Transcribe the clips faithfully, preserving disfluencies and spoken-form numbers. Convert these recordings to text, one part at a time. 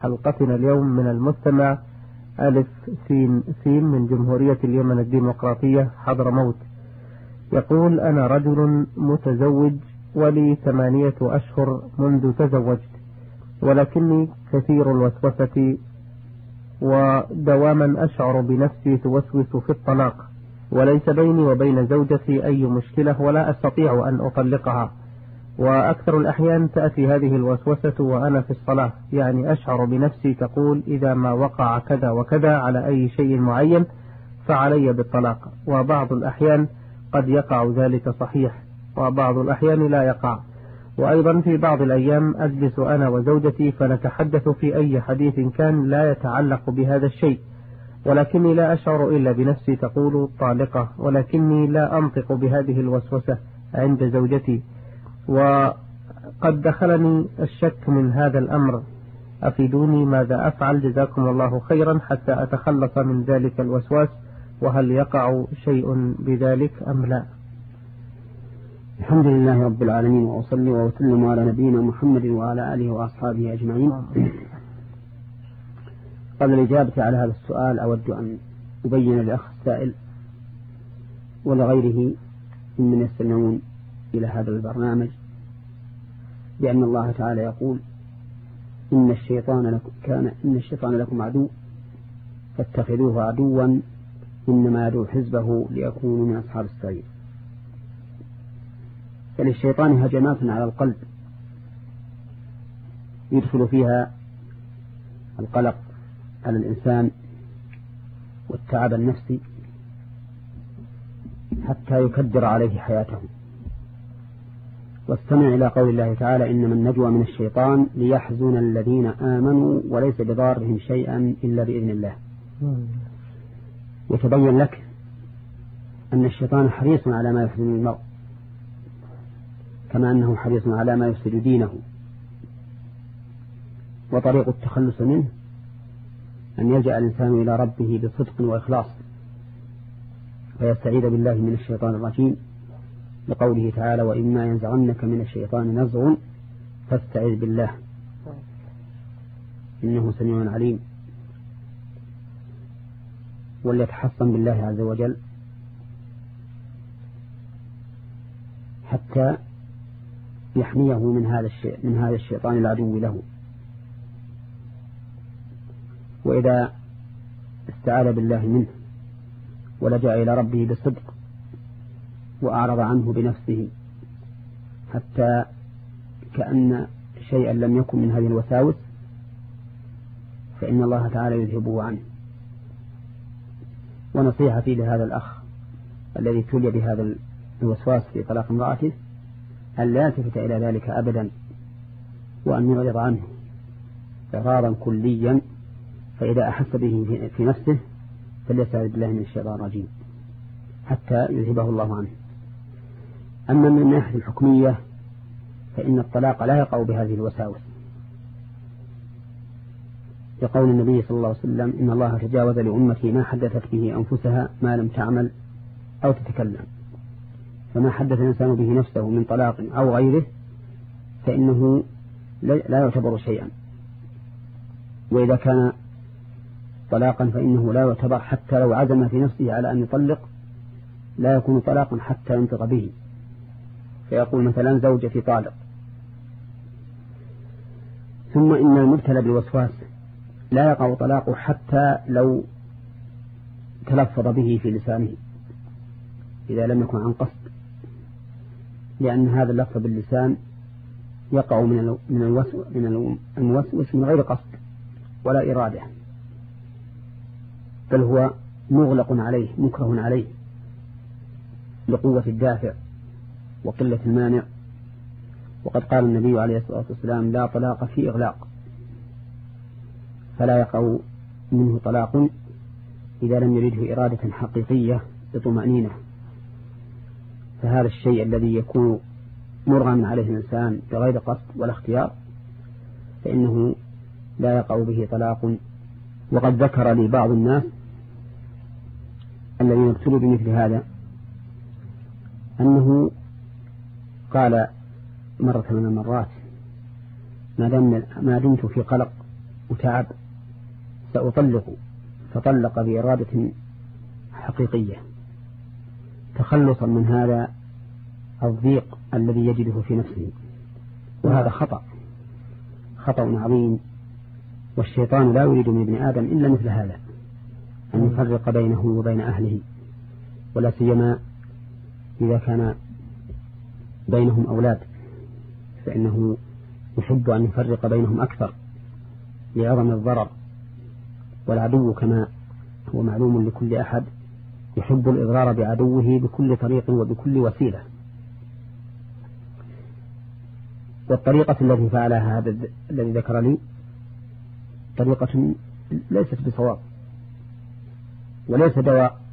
حلقتنا اليوم من المستمع ألف سين سين من جمهورية اليمن الديمقراطية حضرموت. يقول: أنا رجل متزوج ولي ثمانية أشهر منذ تزوجت، ولكني كثير الوسوسة ودواما أشعر بنفسي توسوس في الطلاق، وليس بيني وبين زوجتي أي مشكلة ولا أستطيع أن أطلقها، وأكثر الأحيان تأتي هذه الوسوسة وأنا في الصلاة، يعني أشعر بنفسي تقول إذا ما وقع كذا وكذا على أي شيء معين فعلي بالطلاق، وبعض الأحيان قد يقع ذلك صحيح وبعض الأحيان لا يقع. وأيضا في بعض الأيام أجلس أنا وزوجتي فنتحدث في أي حديث كان لا يتعلق بهذا الشيء، ولكني لا أشعر إلا بنفسي تقول طالقة، ولكني لا أنطق بهذه الوسوسة عند زوجتي، وقد دخلني الشك من هذا الأمر. أفيدوني ماذا أفعل جزاكم الله خيرا حتى أتخلص من ذلك الوسواس، وهل يقع شيء بذلك أم لا؟ الحمد لله رب العالمين، وأصلي وأسلم على نبينا محمد وعلى آله وأصحابه أجمعين. قبل الإجابة على هذا السؤال أود أن أبين للأخ السائل ولغيره ممن يستمعون إلى هذا البرنامج بأن الله تعالى يقول: إن الشيطان لكم كان إن الشيطان لكم عدو فاتخذوه عدوا إنما يدعو حزبه ليكونوا من أصحاب السعير. فللشيطان هجمات على القلب يدخل فيها القلق على الإنسان والتعب النفسي حتى يكدر عليه حياته. واستمع إلى قول الله تعالى: إنما النجوى من الشيطان ليحزن الذين آمنوا وليس بضارهم شيئا إلا بإذن الله. يتبين لك أن الشيطان حريص على ما يحزن المرء، كما أنه حريص على ما يفسد دينه. وطريق التخلص منه أن يلجأ الإنسان إلى ربه بصدق وإخلاص ويستعيذ بالله من الشيطان الرجيم، لقوله تعالى: وإما ينزغنك من الشيطان نزغ فاستعذ بالله إنه سميع عليم. وليتحصن بالله عز وجل حتى يحميه من هذا الشيء من هذا الشيطان العدو له. وإذا استعاذ بالله منه ولجأ إلى ربه بصدق وأعرض عنه بنفسه حتى كأن شيئا لم يكن من هذه الوساوس، فإن الله تعالى يذهبه عنه. ونصيحتي لهذا الأخ الذي ابتلي بهذا الوسواس في طلاق امرأته أن لا يلتفت إلى ذلك أبدا، وأن يعرض عنه إعراضا كليا، فإذا أحس به في نفسه فليستعذ بالله من الشيطان الرجيم حتى يذهبه الله عنه. أما من الناحية الحكمية فإن الطلاق لا يقع بهذه الوساوس، لقول النبي صلى الله عليه وسلم: إن الله تجاوز لأمتي ما حدثت به أنفسها ما لم تعمل أو تتكلم. فما حدث الإنسان به نفسه من طلاق أو غيره فإنه لا يعتبر شيئا، وإذا كان طلاقا فإنه لا يعتبر حتى لو عزم في نفسه على أن يطلق، لا يكون طلاقا حتى ينطق به، فيقول مثلا: زوجتي طالق. ثم إن المبتلى بالوسواس لا يقع طلاقه حتى لو تلفظ به في لسانه إذا لم يكن عن قصد، لأن هذا اللفظ باللسان يقع من من الموسوس من غير قصد ولا إرادة، بل هو مغلق عليه مكره عليه لقوة الدافع وقلة المانع. وقد قال النبي عليه الصلاة والسلام: لا طلاق في إغلاق، فلا يقع منه طلاق إذا لم يريده إرادة حقيقية بطمأنينة. فهذا الشيء الذي يكون مرغما عليه الإنسان بغير قصد ولا اختيار فإنه لا يقع به طلاق. وقد ذكر لي بعض الناس الذين ابتلوا بمثل هذا أنه قال مرة من المرات: ما دمت في قلق وتعب سأطلق، فطلق بإرادة حقيقية تخلصا من هذا الضيق الذي يجده في نفسه، وهذا خطأ خطأ عظيم. والشيطان لا يريد من ابن آدم إلا مثل هذا، أن يفرق بينه وبين أهله، ولا سيما إذا كان بينهم أولاد، فإنه يحب أن يفرق بينهم أكثر لعظم الضرر. والعدو كما هو معلوم لكل أحد يحب الإضرار بعدوه بكل طريق وبكل وسيلة. والطريقة التي فعلها هذا الذي ذكر لي طريقة ليست بصواب، وليس دواء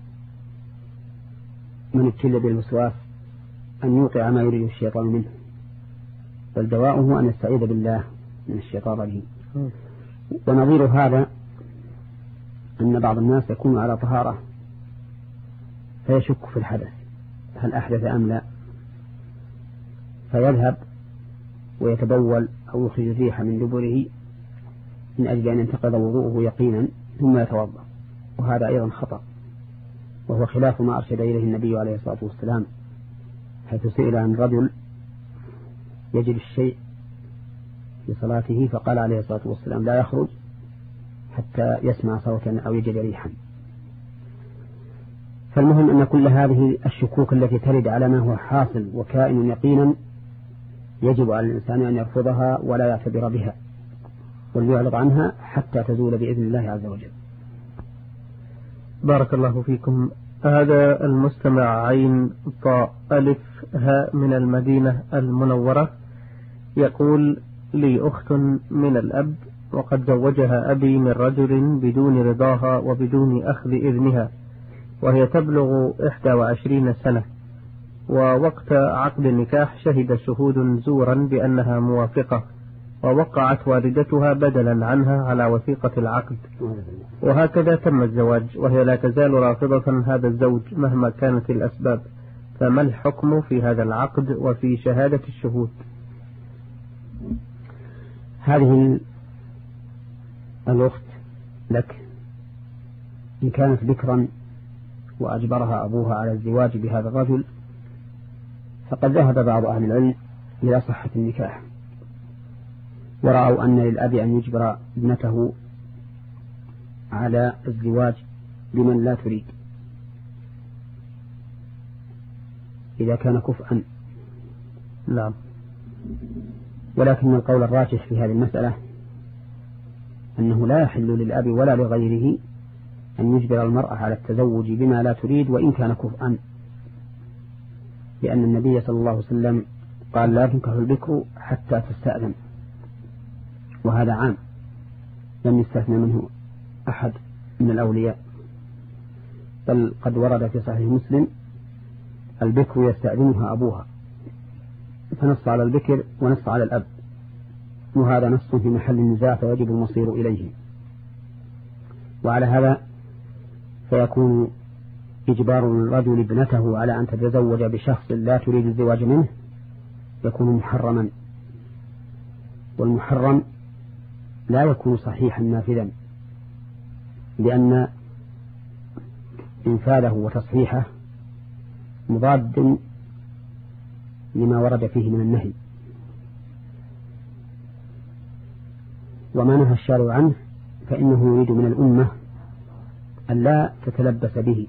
من ابتلي بالوسواس أن يوقع ما يريد الشيطان منه، بل دواؤه أن يستعيذ بالله من الشيطان الرجيم. ونظير هذا أن بعض الناس يكون على طهارة فيشك في الحدث هل أحدث أم لا، فيذهب ويتبول أو يخرج الريح من دبره من أجل أن ينتقض وضوءه يقينا ثم يتوضأ، وهذا أيضا خطأ، وهو خلاف ما أرشد إليه النبي عليه الصلاة والسلام، حيث سئل عن رجل يجد الشيء في صلاته فقال عليه الصلاة والسلام لا يخرج حتى يسمع صوتا أو يجد ريحا. فالمهم أن كل هذه الشكوك التي ترد على ما هو حاصل وكائن يقينا يجب على الإنسان أن يرفضها ولا يعتبر بها، وليعرض عنها حتى تزول بإذن الله عز وجل. بارك الله فيكم. هذا المستمع عين طاء ألف هاء من المدينة المنورة يقول لي أخت من الأب، وقد زوجها أبي من رجل بدون رضاها وبدون أخذ إذنها، وهي تبلغ إحدى وعشرين سنة، ووقت عقد النكاح شهد شهود زورا بأنها موافقة، ووقعت والدتها بدلا عنها على وثيقة العقد، وهكذا تم الزواج، وهي لا تزال رافضة هذا الزوج مهما كانت الأسباب، فما الحكم في هذا العقد وفي شهادة الشهود؟ هذه الأخت لك إن كانت بكرا وأجبرها أبوها على الزواج بهذا الرجل، فقد ذهب بعض أهل العلم إلى صحة النكاح، ورأوا أن للأب أن يجبر ابنته على الزواج بمن لا تريد إذا كان كفءا. نعم. ولكن القول الراجح في هذه المسألة أنه لا يحل للأب ولا لغيره أن يجبر المرأة على التزوج بما لا تريد وإن كان كفءا، لأن النبي صلى الله عليه وسلم قال لا تنكح البكر حتى تستأذن، وهذا عام لم يستثنى منه أحد من الأولياء، بل قد ورد في صحيح مسلم البكر يستأذنها أبوها، فنص على البكر ونص على الأب، وهذا نص في محل النزاع فيجب المصير إليه. وعلى هذا فيكون إجبار الرجل ابنته على أن تتزوج بشخص لا تريد الزواج منه يكون محرما، والمحرم لا يكون صحيحا نافذا، لأن إنفاذه وتصحيحه مضاد لما ورد فيه من النهي، وما نهى الشارع عنه فإنه يريد من الأمة أن لا تتلبس به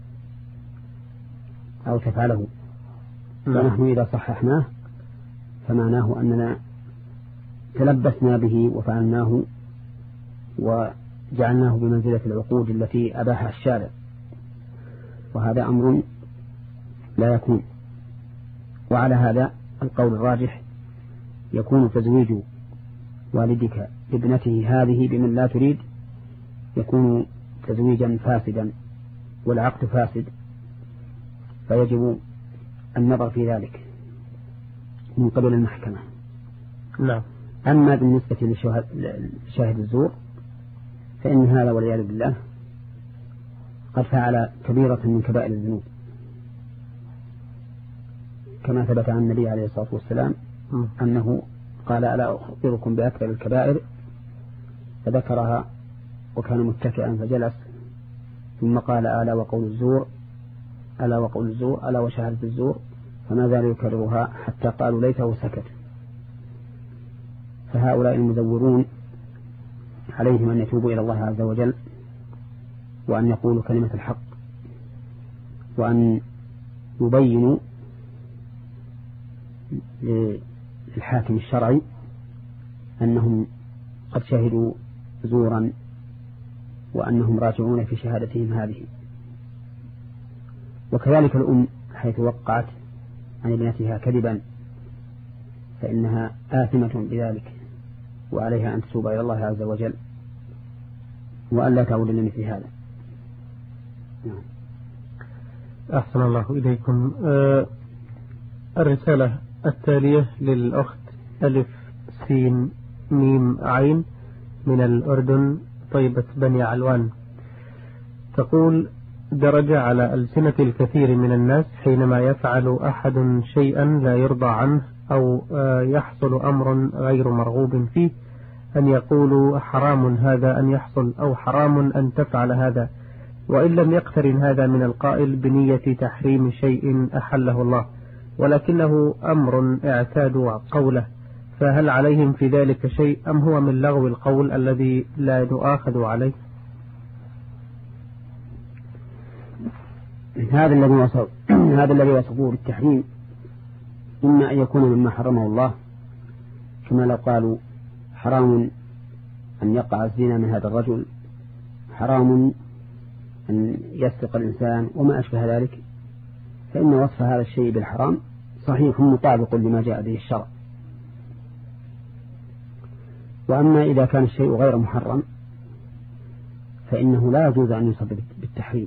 أو تفعله، ونحن إذا صححناه فمعناه أننا تلبسنا به وفعلناه وجعلناه بمنزلة العقود التي أباحها الشارع، وهذا أمر لا يكون. وعلى هذا القول الراجح يكون تزويج والدك ابنته هذه بمن لا تريد يكون تزويجا فاسدا والعقد فاسد، فيجب النظر في ذلك من قبل المحكمة. نعم. أما بالنسبة لشاهد الزور فإن هذا والعياذ بالله قد فعل كبيرة من كبائر الذنوب، كما ثبت عن النبي عليه الصلاة والسلام أنه قال ألا أخبركم بأكبر الكبائر؟ فذكرها وكان متكئا فجلس، ثم قال ألا وقول الزور ألا وقول الزور ألا وشهادة الزور، فما زال يكررها حتى قالوا ليته سكت. فهؤلاء المزورون عليهم أن يتوبوا إلى الله عز وجل، وأن يقولوا كلمة الحق، وأن يبينوا للحاكم الشرعي أنهم قد شهدوا زورا وأنهم راجعون في شهادتهم هذه. وكذلك الأم حيث وقعت عن ابنتها كذبا فإنها آثمة بذلك، وعليها أن تتوب إلى الله عز وجل وأن لا تعود لمثل هذا. نعم. أحسن الله إليكم. أه الرسالة التالية للأخت ألف سين ميم عين من الأردن، طيبة بني علوان، تقول: درج على ألسنة الكثير من الناس حينما يفعل أحد شيئا لا يرضى عنه أو يحصل أمر غير مرغوب فيه أن يقولوا حرام هذا أن يحصل أو حرام أن تفعل هذا، وإن لم يقترن هذا من القائل بنية تحريم شيء أحله الله، ولكنه أمر اعتادوا قوله، فهل عليهم في ذلك شيء أم هو من لغو القول الذي لا يؤاخذ عليه؟ هذا الذي وصف هذا الذي وصفوه بالتحريم إما أن يكون مما حرمه الله، كما لو قالوا حرام أن يقع الزنا من هذا الرجل، حرام أن يسرق الإنسان وما أشبه ذلك، فإن وصف هذا الشيء بالحرام صحيح مطابق لما جاء به الشرع. وأما إذا كان الشيء غير محرم فإنه لا يجوز أن يوصف بالتحريم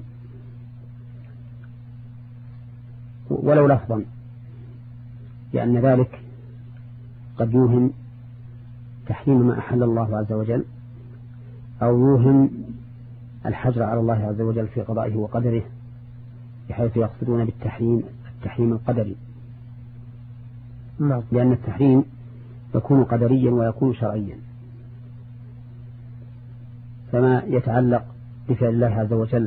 ولو لفظا، لأن ذلك قد يوهم تحريم ما أحل الله عز وجل، أو يوهم الحجر على الله عز وجل في قضائه وقدره، بحيث يقصدون بالتحريم التحريم القدري. لأن التحريم يكون قدريا ويكون شرعيا، فما يتعلق بفعل الله عز وجل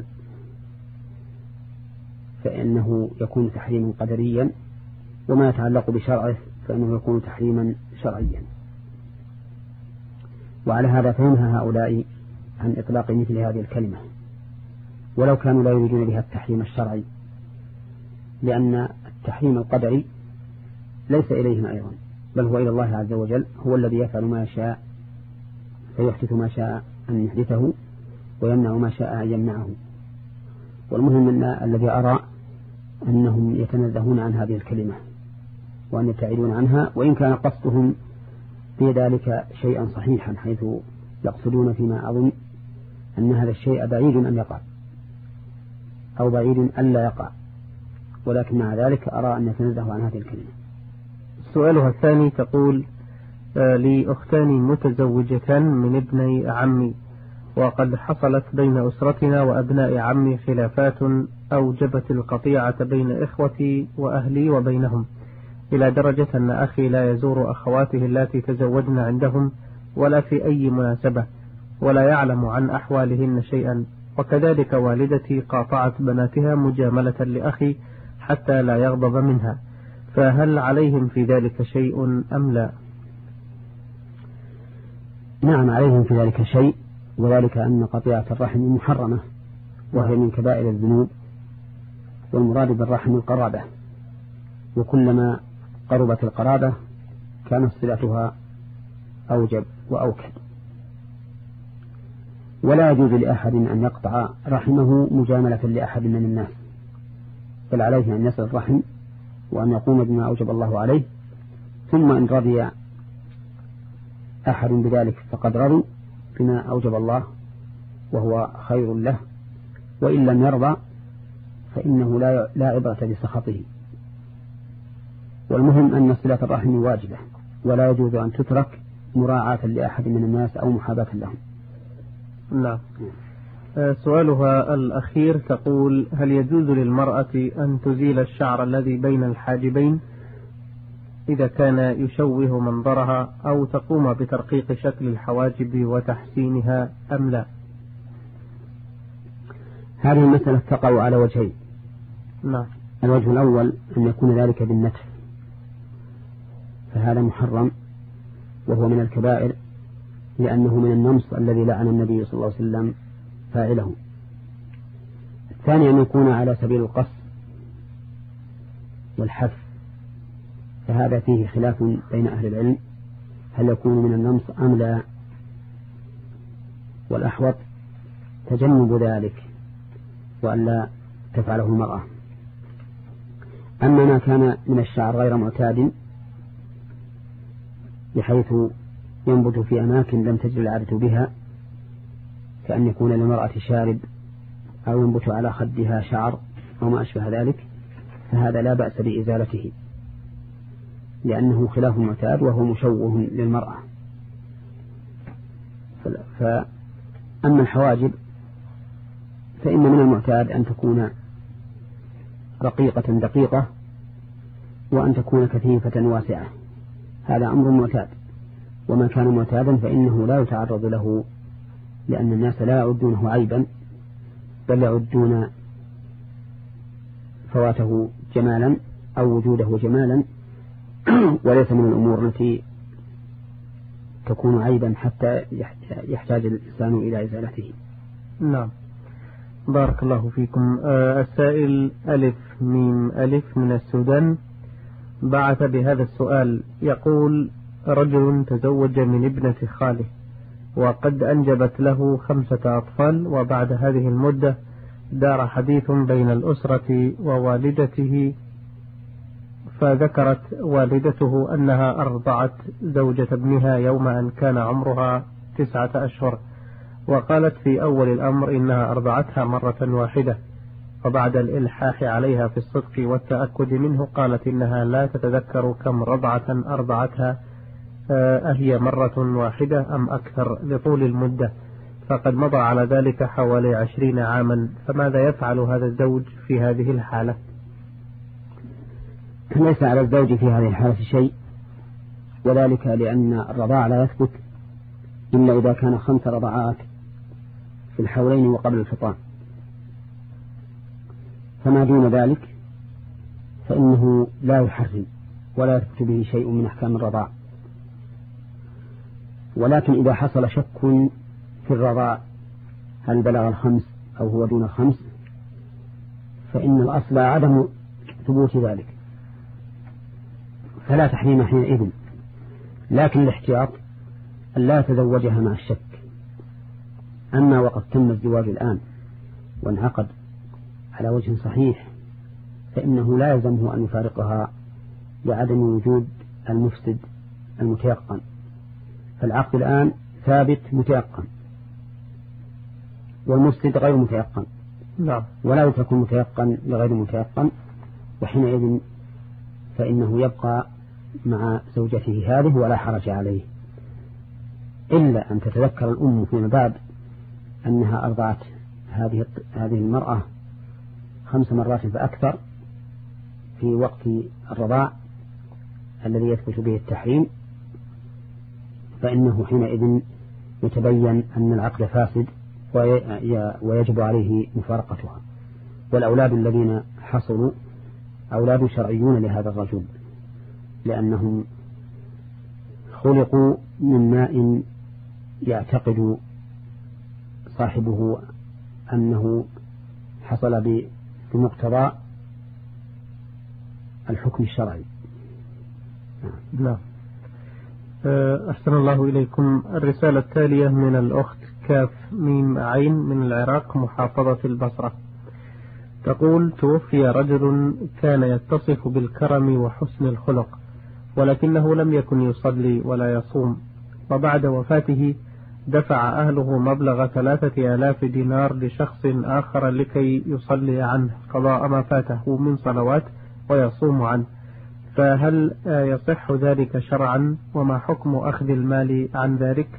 فإنه يكون تحريما قدريا، وما يتعلق بشرعه فإنه يكون تحريما شرعيا. وعلى هذا فينهى هؤلاء عن إطلاق مثل هذه الكلمة ولو كانوا لا يريدون بها التحريم الشرعي، لأن التحريم القدري ليس إليهم أيضا، بل هو إلى الله عز وجل، هو الذي يفعل ما يشاء فيحدث ما شاء أن يحدثه ويمنع ما شاء أن يمنعه. والمهم أن الذي أرى أنهم يتنزهون عن هذه الكلمة وأن يبتعدون عنها، وإن كان قصدهم في ذلك شيئا صحيحا، حيث يقصدون فيما أظن أن هذا الشيء بعيد أن يقع أو بعيد أن لا يقع، ولكن مع ذلك أرى أن يتنزه عن هذه الكلمة. سؤالها الثاني تقول: لي أختان متزوجتان من ابني عمي، وقد حصلت بين أسرتنا وأبناء عمي خلافات أوجبت القطيعة بين إخوتي وأهلي وبينهم، إلى درجة أن أخي لا يزور أخواته التي تزوجن عندهم ولا في أي مناسبة، ولا يعلم عن أحوالهن شيئا، وكذلك والدتي قاطعت بناتها مجاملة لأخي حتى لا يغضب منها، فهل عليهم في ذلك شيء أم لا؟ نعم، عليهم في ذلك شيء، وذلك أن قطيعة الرحم محرمة وهي من كبائر الذنوب، والمراد بالرحم القرابة، وكلما قربت القرابة كانت صلتها أوجب وأوكد. ولا يجوز لأحد أن يقطع رحمه مجاملة لأحد من الناس، بل عليه أن يصل الرحم وأن يقوم بما أوجب الله عليه، ثم إن رضي أحد بذلك فقد رضي بما أوجب الله وهو خير له، وإن لم يرضى فإنه لا لا عبرة بسخطه. والمهم أن صلة الرحم واجبة، ولا يجوز أن تترك مراعاة لأحد من الناس أو محاباة لهم. نعم. سؤالها الأخير تقول: هل يجوز للمرأة أن تزيل الشعر الذي بين الحاجبين؟ إذا كان يشوه منظرها أو تقوم بترقيق شكل الحواجب وتحسينها أم لا؟ هذه المسألة تقع على وجهين. نعم. الوجه الأول أن يكون ذلك بالنتف، فهذا محرم وهو من الكبائر، لأنه من النمص الذي لعن النبي صلى الله عليه وسلم فاعله. الثاني أن يكون على سبيل القص والحث، فهذا فيه خلاف بين أهل العلم هل يكون من النمص أم لا، والأحوط تجنب ذلك وألا تفعله المرأة. أما ما كان من الشعر غير معتاد بحيث ينبت في أماكن لم تجري العادة بها، كأن يكون للمرأة شارب أو ينبت على خدها شعر أو ما أشبه ذلك، فهذا لا بأس بإزالته لأنه خلاف معتاد وهو مشوه للمرأة. فأما الحواجب فإن من المعتاد أن تكون رقيقة دقيقة وأن تكون كثيفة واسعة، هذا أمر معتاد، وما كان معتادا فإنه لا يتعرض له، لأن الناس لا يعدونه عيبا بل يعدون فواته جمالا أو وجوده جمالا، وليس من الأمور التي تكون عيبا حتى يحتاج الإنسان إلى إزالته. نعم، بارك الله فيكم. آه السائل ألف ميم ألف من السودان بعث بهذا السؤال، يقول: رجل تزوج من ابنة خاله وقد أنجبت له خمسة أطفال، وبعد هذه المدة دار حديث بين الأسرة ووالدته، فذكرت والدته أنها أرضعت زوجة ابنها يوم أن كان عمرها تسعة أشهر، وقالت في أول الأمر إنها أرضعتها مرة واحدة، وبعد الإلحاح عليها في الصدق والتأكد منه قالت إنها لا تتذكر كم رضعة أرضعتها، أهي مرة واحدة أم أكثر، لطول المدة، فقد مضى على ذلك حوالي عشرين عاما، فماذا يفعل هذا الزوج في هذه الحالة؟ ليس على الزوج في هذه الحالة شيء، وذلك لأن الرضاع لا يثبت إلا إذا كان خمس رضعات في الحولين وقبل الفطام، فما دون ذلك فإنه لا يحرم ولا يثبت به شيء من أحكام الرضاع. ولكن إذا حصل شك في الرضاع هل بلغ الخمس أو هو دون الخمس، فإن الأصل عدم ثبوت ذلك، فلا تحريم حينئذ، لكن الاحتياط أن لا يتزوجها مع الشك. أما وقد تم الزواج الآن وانعقد على وجه صحيح فإنه لا يلزمه أن يفارقها لعدم وجود المفسد المتيقن، فالعقد الآن ثابت متيقن والمفسد غير متيقن، نعم، ولا يترك متيقن لغير متيقن، وحينئذ فإنه يبقى مع زوجته هذه ولا حرج عليه، إلا أن تتذكر الأم فيما بعد أنها أرضعت هذه هذه المرأة خمس مرات فأكثر في وقت الرضاع الذي يثبت به التحريم، فإنه حينئذ يتبين أن العقد فاسد ويجب عليه مفارقتها. والأولاد الذين حصلوا أولاد شرعيون لهذا الرجل، لأنهم خلقوا من ماء يعتقد صاحبه أنه حصل بمقتضى الحكم الشرعي. نعم. أحسن الله إليكم. الرسالة التالية من الأخت كاف ميم عين من العراق محافظة البصرة، تقول: توفي رجل كان يتصف بالكرم وحسن الخلق، ولكنه لم يكن يصلي ولا يصوم، وبعد وفاته دفع أهله مبلغ ثلاثة آلاف دينار لشخص آخر لكي يصلي عنه قضاء ما فاته من صلوات ويصوم عنه، فهل يصح ذلك شرعا؟ وما حكم أخذ المال عن ذلك؟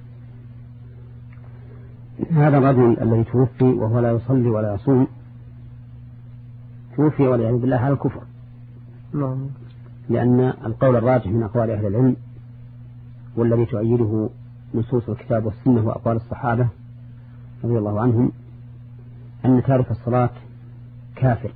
هذا الرجل الذي توفي وهو لا يصلي ولا يصوم توفي والعياذ بالله على الكفر، نعم، لأن القول الراجح من أقوال أهل العلم والذي تؤيده نصوص الكتاب والسنة وأقوال الصحابة رضي الله عنهم أن تارك الصلاة كافر،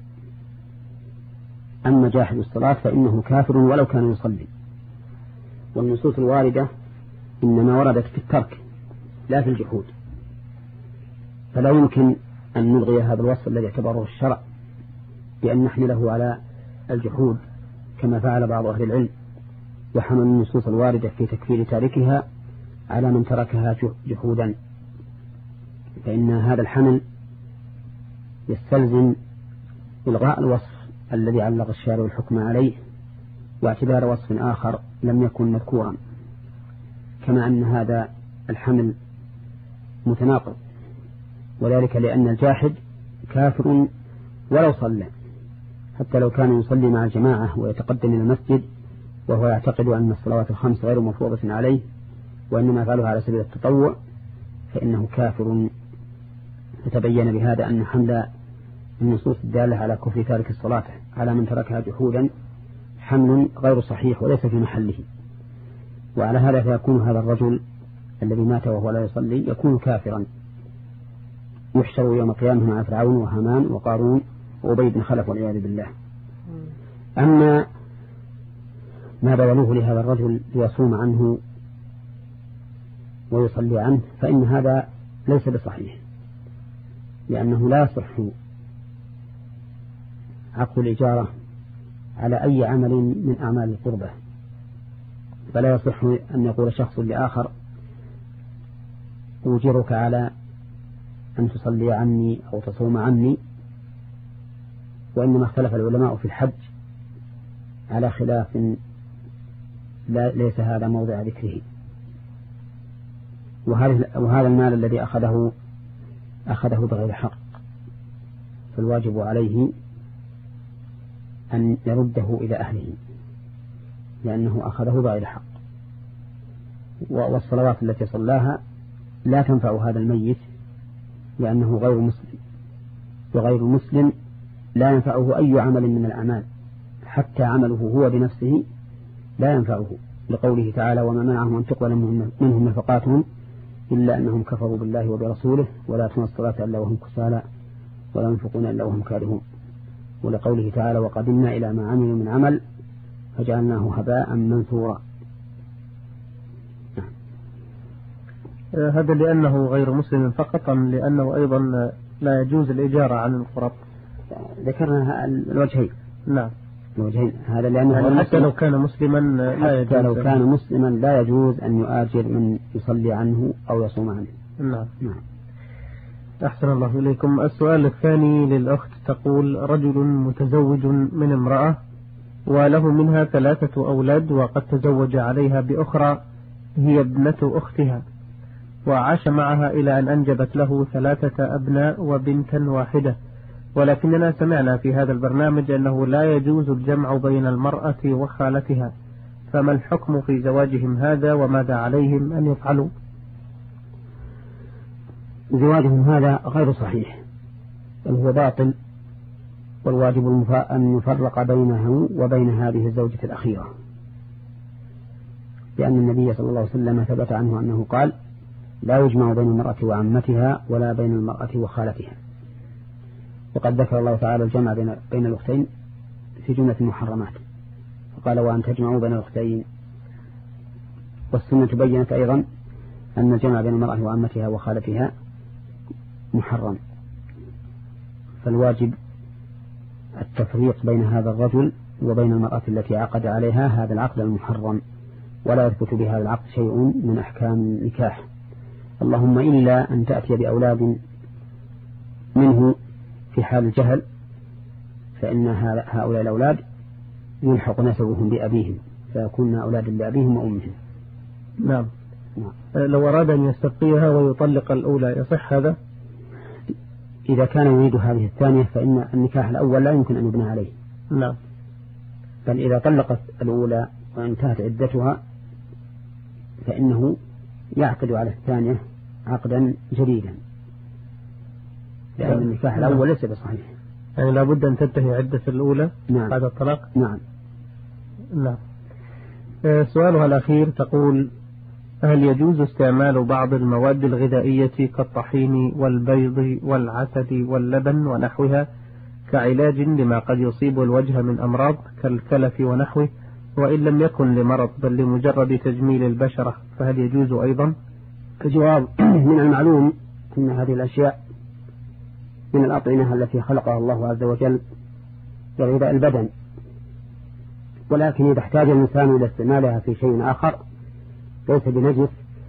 أما جاحد الصلاة فإنه كافر ولو كان يصلي. والنصوص الواردة إنما وردت في الترك لا في الجحود، فلا يمكن أن نلغي هذا الوصف الذي اعتبره الشرع بأن نحمله على الجحود كما فعل بعض أهل العلم وحمل النصوص الواردة في تكفير تاركها على من تركها جحودا، فإن هذا الحمل يستلزم إلغاء الوصف الذي علق الشارع الحكم عليه واعتبار وصف آخر لم يكن مذكورا، كما أن هذا الحمل متناقض، وذلك لأن الجاحد كافر ولو صلى، حتى لو كان يصلي مع الجماعة ويتقدم إلى المسجد وهو يعتقد أن الصلوات الخمس غير مفروضة عليه وإنما يفعلها على سبيل التطوع فإنه كافر. فتبين بهذا أن حمل النصوص الدالة على كفر تارك الصلاة على من تركها جحودا حمل غير صحيح وليس في محله. وعلى هذا فيكون هذا الرجل الذي مات وهو لا يصلي يكون كافرا، يحشر يوم القيامة مع فرعون وهامان وقارون وأبي بن خلف والعياذ بالله. أما ما بذلوه لهذا الرجل ليصوم عنه ويصلي عنه فإن هذا ليس بصحيح، لأنه لا يصح عقد الإجارة على أي عمل من أعمال القربة، فلا يصح أن يقول شخص لآخر أوجرك على أن تصلي عني أو تصوم عني، وإنما اختلف العلماء في الحج على خلاف لا ليس هذا موضع ذكره. وهذا المال الذي أخذه أخذه بغير حق، فالواجب عليه أن يرده إلى أهله لأنه أخذه بغير حق. والصلوات التي صلاها لا تنفع هذا الميت لأنه غير مسلم، وغير المسلم لا ينفعه أي عمل من الأعمال، حتى عمله هو بنفسه لا ينفعه، لقوله تعالى وما منعهم أن تقبل منهم نفقاتهم إلا أنهم كفروا بالله وبرسوله ولا يأتون الصلاة إلا وهم كسالى ولا ينفقون إلا وهم كارهون، ولقوله تعالى وقدمنا إلى ما عملوا من عمل فجعلناه هباء منثورا. هذا لأنه غير مسلم فقط أم لأنه أيضا لا يجوز الإجارة عن القرب؟ ذكرنا الوجهين. نعم الوجهين، هذا لأنه يعني حتى لو كان مسلما لا يجوز، حتى لو كان مسلما لا يجوز أن يؤاجر من يصلي عنه أو يصوم عنه. نعم. نعم. أحسن الله إليكم. السؤال الثاني للأخت تقول رجل متزوج من امرأة وله منها ثلاثة أولاد وقد تزوج عليها بأخرى هي ابنة أختها وعاش معها إلى أن أنجبت له ثلاثة أبناء وبنتا واحدة، ولكننا سمعنا في هذا البرنامج أنه لا يجوز الجمع بين المرأة وخالتها، فما الحكم في زواجهم هذا وماذا عليهم أن يفعلوا؟ زواجهم هذا غير صحيح بل هو باطل، والواجب أن يفرق بينه وبين هذه الزوجة الأخيرة، لأن النبي صلى الله عليه وسلم ثبت عنه أنه قال لا يجمع بين المرأة وعمتها ولا بين المرأة وخالتها. وقد ذكر الله تعالى الجمع بين, بين الأختين في جملة المحرمات، فقال وأن تجمعوا بين الأختين. والسنة بينت أيضا أن الجمع بين المرأة وعمتها وخالتها محرم، فالواجب التفريق بين هذا الرجل وبين المرأة التي عقد عليها هذا العقد المحرم، ولا يثبت بهذا العقد شيء من أحكام النكاح، اللهم إلا أن تأتي بأولاد منه في حال الجهل، فإن هؤلاء الأولاد يلحق نسبهم بأبيهم فيكون أولاد لأبيهم وأمهم. نعم. نعم. لو أراد أن يستبقيها ويطلق الأولى يصح هذا؟ إذا كان يريد هذه الثانية فإن النكاح الأول لا يمكن أن يبنى عليه. نعم. بل إذا طلقت الأولى وانتهت عدتها فإنه يعقد على الثانية عقدا جديدا، لأن النكاح نعم. الأول ليس بصحيح، يعني لابد أن تنتهي عدة الأولى. نعم. بعد الطلاق. نعم. لا. سؤالها الأخير تقول: هل يجوز استعمال بعض المواد الغذائية كالطحين والبيض والعسل واللبن ونحوها كعلاج لما قد يصيب الوجه من أمراض كالكلف ونحوه، وإن لم يكن لمرض بل لمجرد تجميل البشرة، فهل يجوز أيضا؟ الجواب: من المعلوم أن هذه الأشياء من الأطعمة التي خلقها الله عز وجل لغذاء البدن، ولكن إذا احتاج الإنسان إلى استعمالها في شيء آخر ليس بنجس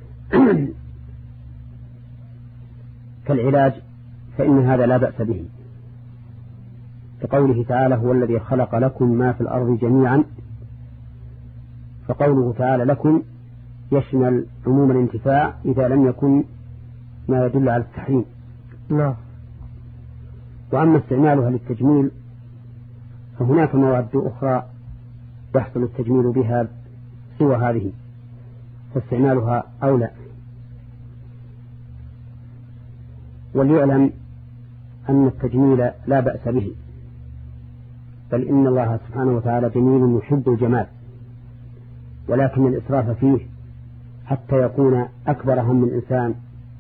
كالعلاج فإن هذا لا بأس به، كقوله تعالى: هو الذي خلق لكم ما في الأرض جميعا، فقوله تعالى لكم يشمل عموم الانتفاع إذا لم يكن ما يدل على التحريم. لا. وأما استعمالها للتجميل فهناك مواد أخرى يحصل التجميل بها سوى هذه، فاستعمالها أولى. وليعلم أن التجميل لا بأس به، بل إن الله سبحانه وتعالى جميل يحب الجمال، ولكن الإسراف فيه حتى يكون أكبر هم الإنسان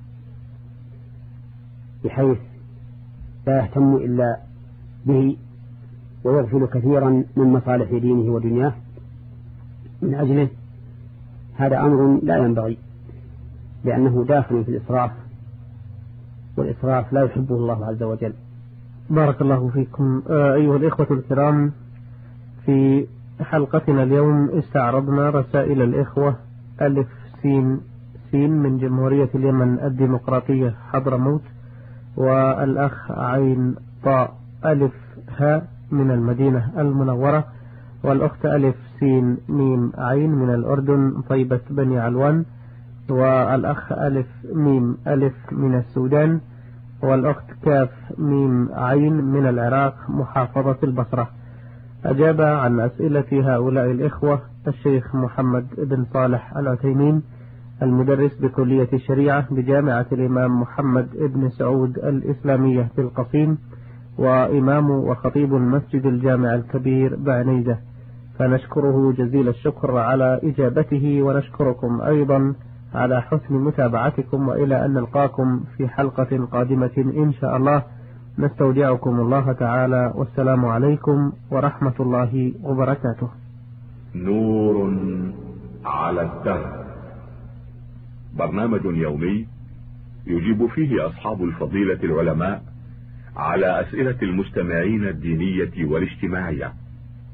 بحيث لا يهتم إلا به ويغفل كثيرا من مصالح دينه ودنياه من أجله، هذا أمر لا ينبغي، لأنه داخل في الإسراف، والإسراف لا يحبه الله عز وجل. بارك الله فيكم. أيها الإخوة الكرام، في حلقتنا اليوم استعرضنا رسائل الإخوة ألف سين سين من جمهورية اليمن الديمقراطية حضرموت، والأخ عين طاء ألف ها من المدينة المنورة، والأخت ألف سين ميم عين من الأردن طيبة بني علوان، والأخ ألف ميم ألف من السودان، والأخت كاف ميم عين من العراق محافظة البصرة. أجاب عن أسئلة هؤلاء الإخوة الشيخ محمد بن صالح العثيمين، المدرس بكلية الشريعة بجامعة الإمام محمد بن سعود الإسلامية في القصيم، وإمام وخطيب المسجد الجامع الكبير بعنيزة، فنشكره جزيل الشكر على إجابته، ونشكركم أيضا على حسن متابعتكم، وإلى أن نلقاكم في حلقة قادمة إن شاء الله. نستودعكم الله تعالى، والسلام عليكم ورحمة الله وبركاته. نور على الدهر، برنامج يومي يجيب فيه أصحاب الفضيلة العلماء على أسئلة المستمعين الدينية والاجتماعية.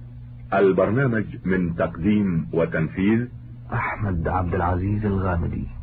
البرنامج من تقديم وتنفيذ أحمد عبد العزيز الغامدي.